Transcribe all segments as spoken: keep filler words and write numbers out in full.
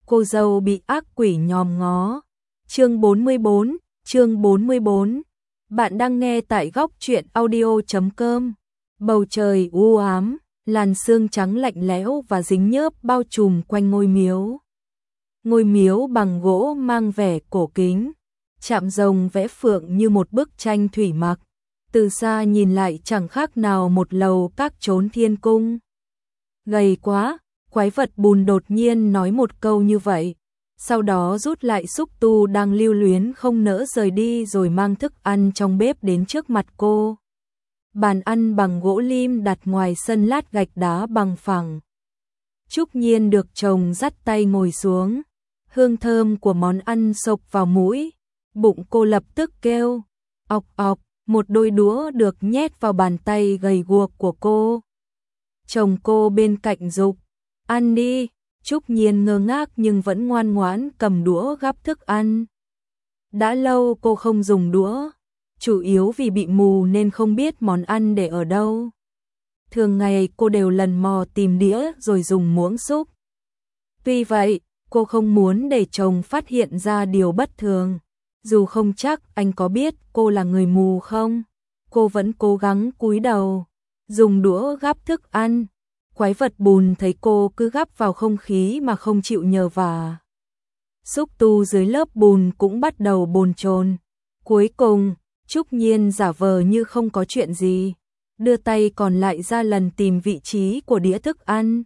cô dâu bị ác quỷ nhòm ngó. Chương bốn mươi bốn, chương bốn mươi bốn. Bạn đang nghe tại góc truyện audio chấm com. Bầu trời u ám, làn sương trắng lạnh lẽo và dính nhớp bao trùm quanh ngôi miếu. Ngôi miếu bằng gỗ mang vẻ cổ kính, chạm rồng vẽ phượng như một bức tranh thủy mặc. Từ xa nhìn lại chẳng khác nào một lầu các chốn thiên cung. Gầy quá, quái vật bùn đột nhiên nói một câu như vậy. Sau đó rút lại xúc tu đang lưu luyến không nỡ rời đi rồi mang thức ăn trong bếp đến trước mặt cô. Bàn ăn bằng gỗ lim đặt ngoài sân lát gạch đá bằng phẳng. Trúc Nhiên được chồng dắt tay ngồi xuống. Hương thơm của món ăn xộc vào mũi. Bụng cô lập tức kêu. Ọc ọc, một đôi đũa được nhét vào bàn tay gầy guộc của cô. Chồng cô bên cạnh giục. Ăn đi. Trúc Nhiên ngơ ngác nhưng vẫn ngoan ngoãn cầm đũa gắp thức ăn. Đã lâu cô không dùng đũa, chủ yếu vì bị mù nên không biết món ăn để ở đâu. Thường ngày cô đều lần mò tìm đĩa rồi dùng muỗng xúc. Tuy vậy, cô không muốn để chồng phát hiện ra điều bất thường. Dù không chắc anh có biết cô là người mù không, cô vẫn cố gắng cúi đầu, dùng đũa gắp thức ăn. Quái vật bùn thấy cô cứ gắp vào không khí mà không chịu nhờ vả. Xúc tu dưới lớp bùn cũng bắt đầu bồn chồn. Cuối cùng, Trúc Nhiên giả vờ như không có chuyện gì, đưa tay còn lại ra lần tìm vị trí của đĩa thức ăn.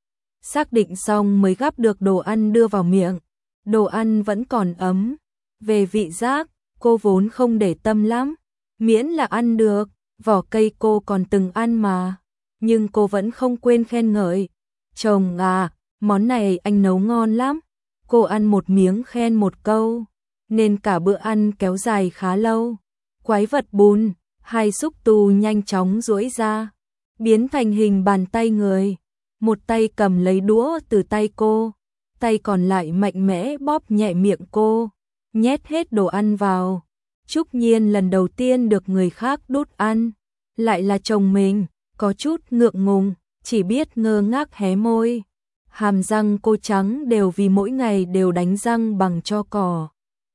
Xác định xong mới gắp được đồ ăn đưa vào miệng. Đồ ăn vẫn còn ấm. Về vị giác, cô vốn không để tâm lắm. Miễn là ăn được, vỏ cây cô còn từng ăn mà. Nhưng cô vẫn không quên khen ngợi. Chồng à, món này anh nấu ngon lắm. Cô ăn một miếng khen một câu, nên cả bữa ăn kéo dài khá lâu. Quái vật bùn, hai xúc tu nhanh chóng duỗi ra, biến thành hình bàn tay người. Một tay cầm lấy đũa từ tay cô, tay còn lại mạnh mẽ bóp nhẹ miệng cô, nhét hết đồ ăn vào. Trúc Nhiên lần đầu tiên được người khác đút ăn, lại là chồng mình. Có chút ngượng ngùng, chỉ biết ngơ ngác hé môi. Hàm răng cô trắng đều vì mỗi ngày đều đánh răng bằng tro cỏ.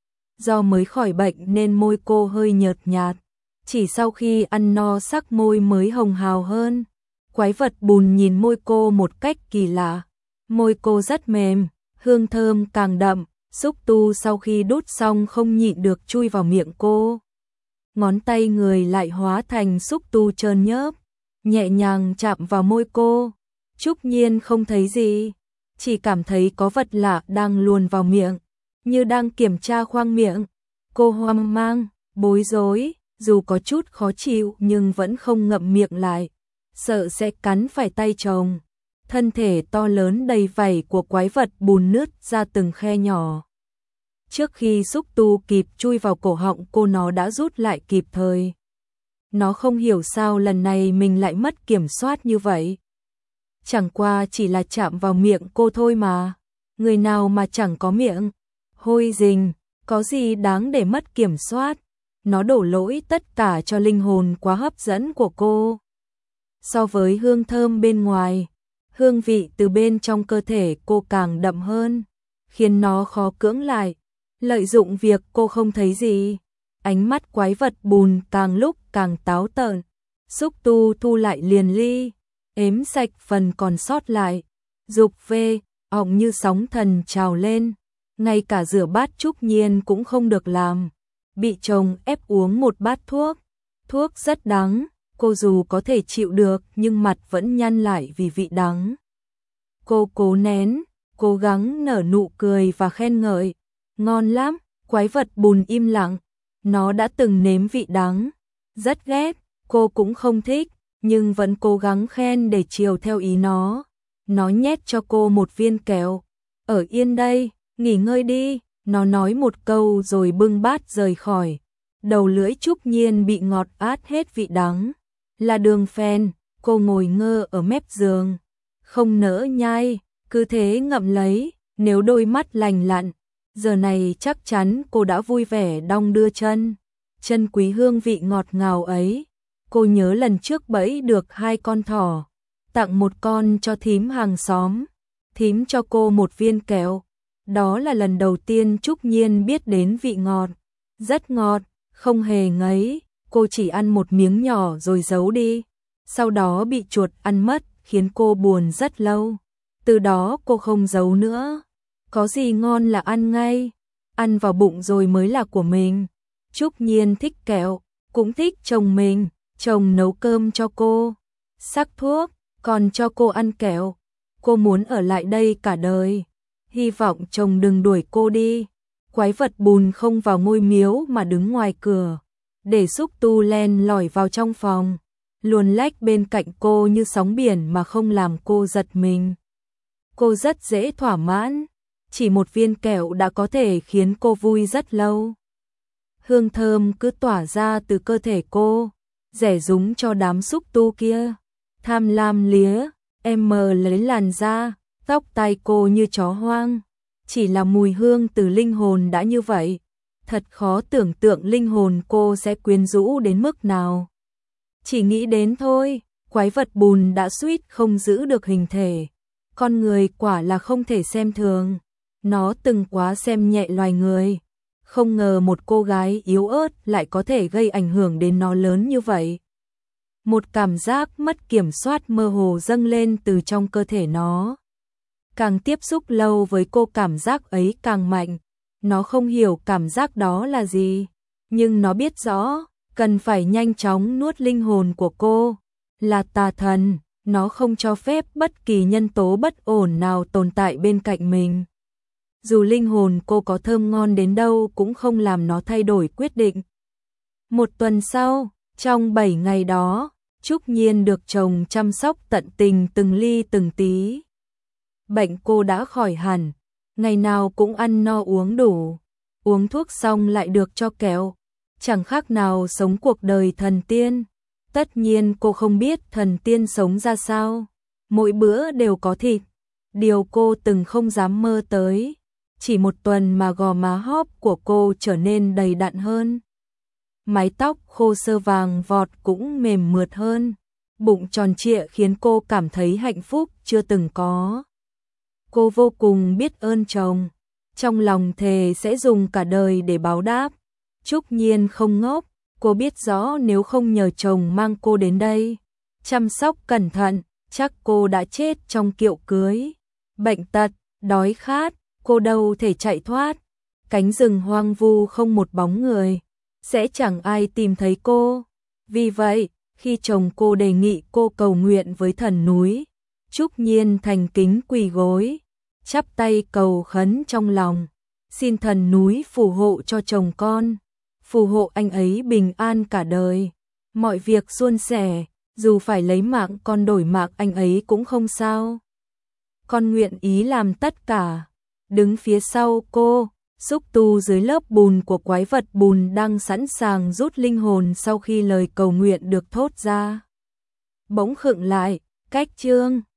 Do mới khỏi bệnh nên môi cô hơi nhợt nhạt. Chỉ sau khi ăn no sắc môi mới hồng hào hơn. Quái vật bùn nhìn môi cô một cách kỳ lạ. Môi cô rất mềm, hương thơm càng đậm. Xúc tu sau khi đút xong không nhịn được chui vào miệng cô. Ngón tay người lại hóa thành xúc tu trơn nhớp, nhẹ nhàng chạm vào môi cô. Trúc Nhiên không thấy gì, chỉ cảm thấy có vật lạ đang luồn vào miệng, như đang kiểm tra khoang miệng. Cô hoang mang, bối rối, dù có chút khó chịu nhưng vẫn không ngậm miệng lại, sợ sẽ cắn phải tay chồng. Thân thể to lớn đầy vảy của quái vật bùn nứt ra từng khe nhỏ. Trước khi xúc tu kịp chui vào cổ họng cô, nó đã rút lại kịp thời. Nó không hiểu sao lần này mình lại mất kiểm soát như vậy. Chẳng qua chỉ là chạm vào miệng cô thôi mà. Người nào mà chẳng có miệng. Hôi rình, có gì đáng để mất kiểm soát. Nó đổ lỗi tất cả cho linh hồn quá hấp dẫn của cô. So với hương thơm bên ngoài, hương vị từ bên trong cơ thể cô càng đậm hơn, khiến nó khó cưỡng lại. Lợi dụng việc cô không thấy gì. Ánh mắt quái vật bùn càng lúc càng táo tợn. Xúc tu thu lại liền ly, ếm sạch phần còn sót lại. Dục về, ọng như sóng thần trào lên. Ngay cả rửa bát Trúc Nhiên cũng không được làm. Bị chồng ép uống một bát thuốc. Thuốc rất đắng, cô dù có thể chịu được nhưng mặt vẫn nhăn lại vì vị đắng. Cô cố nén, cố gắng nở nụ cười và khen ngợi. Ngon lắm, quái vật bùn im lặng. Nó đã từng nếm vị đắng, rất ghét, cô cũng không thích, nhưng vẫn cố gắng khen để chiều theo ý nó. Nó nhét cho cô một viên kẹo. Ở yên đây, nghỉ ngơi đi, nó nói một câu rồi bưng bát rời khỏi. Đầu lưỡi Trúc Nhiên bị ngọt át hết vị đắng. Là đường phèn, cô ngồi ngơ ở mép giường, không nỡ nhai, cứ thế ngậm lấy, nếu đôi mắt lành lặn. Giờ này chắc chắn cô đã vui vẻ đong đưa chân, chân quý hương vị ngọt ngào ấy. Cô nhớ lần trước bẫy được hai con thỏ, tặng một con cho thím hàng xóm, thím cho cô một viên kẹo, Đó là lần đầu tiên Trúc Nhiên biết đến vị ngọt. Rất ngọt, không hề ngấy, cô chỉ ăn một miếng nhỏ rồi giấu đi. Sau đó bị chuột ăn mất, khiến cô buồn rất lâu. Từ đó cô không giấu nữa. Có gì ngon là ăn ngay, ăn vào bụng rồi mới là của mình. Trúc Nhiên thích kẹo, cũng thích chồng mình, chồng nấu cơm cho cô, sắc thuốc, còn cho cô ăn kẹo. Cô muốn ở lại đây cả đời, hy vọng chồng đừng đuổi cô đi. Quái vật bùn không vào ngôi miếu mà đứng ngoài cửa, để Xúc Tu len lỏi vào trong phòng, luồn lách bên cạnh cô như sóng biển mà không làm cô giật mình. Cô rất dễ thỏa mãn, chỉ một viên kẹo đã có thể khiến cô vui rất lâu. Hương thơm cứ tỏa ra từ cơ thể cô, rẻ rúng cho đám xúc tu kia. Tham lam lía, em mờ lấy làn da, tóc tai cô như chó hoang. Chỉ là mùi hương từ linh hồn đã như vậy, thật khó tưởng tượng linh hồn cô sẽ quyến rũ đến mức nào. Chỉ nghĩ đến thôi, quái vật bùn đã suýt không giữ được hình thể. Con người quả là không thể xem thường, nó từng quá xem nhẹ loài người. Không ngờ một cô gái yếu ớt lại có thể gây ảnh hưởng đến nó lớn như vậy. Một cảm giác mất kiểm soát mơ hồ dâng lên từ trong cơ thể nó. Càng tiếp xúc lâu với cô cảm giác ấy càng mạnh. Nó không hiểu cảm giác đó là gì, nhưng nó biết rõ, cần phải nhanh chóng nuốt linh hồn của cô. Là tà thần, nó không cho phép bất kỳ nhân tố bất ổn nào tồn tại bên cạnh mình. Dù linh hồn cô có thơm ngon đến đâu cũng không làm nó thay đổi quyết định. Một tuần sau, trong bảy ngày đó, Trúc Nhiên được chồng chăm sóc tận tình từng ly từng tí. Bệnh cô đã khỏi hẳn, ngày nào cũng ăn no uống đủ, uống thuốc xong lại được cho kẹo, chẳng khác nào sống cuộc đời thần tiên. Tất nhiên cô không biết thần tiên sống ra sao, mỗi bữa đều có thịt, điều cô từng không dám mơ tới. Chỉ một tuần mà gò má hóp của cô trở nên đầy đặn hơn. Mái tóc khô sơ vàng vọt cũng mềm mượt hơn, bụng tròn trịa khiến cô cảm thấy hạnh phúc chưa từng có. Cô vô cùng biết ơn chồng, trong lòng thề sẽ dùng cả đời để báo đáp. Trúc Nhiên không ngốc, cô biết rõ nếu không nhờ chồng mang cô đến đây, chăm sóc cẩn thận, chắc cô đã chết trong kiệu cưới. Bệnh tật, đói khát, cô đâu thể chạy thoát. Cánh rừng hoang vu không một bóng người, sẽ chẳng ai tìm thấy cô. Vì vậy, khi chồng cô đề nghị cô cầu nguyện với thần núi, Trúc Nhiên thành kính quỳ gối, chắp tay cầu khấn trong lòng, xin thần núi phù hộ cho chồng con, phù hộ anh ấy bình an cả đời, mọi việc suôn sẻ, dù phải lấy mạng con đổi mạng anh ấy cũng không sao. Con nguyện ý làm tất cả. Đứng phía sau cô, Xúc Tu dưới lớp bùn của quái vật bùn đang sẵn sàng rút linh hồn sau khi lời cầu nguyện được thốt ra. Bỗng khựng lại, cách chương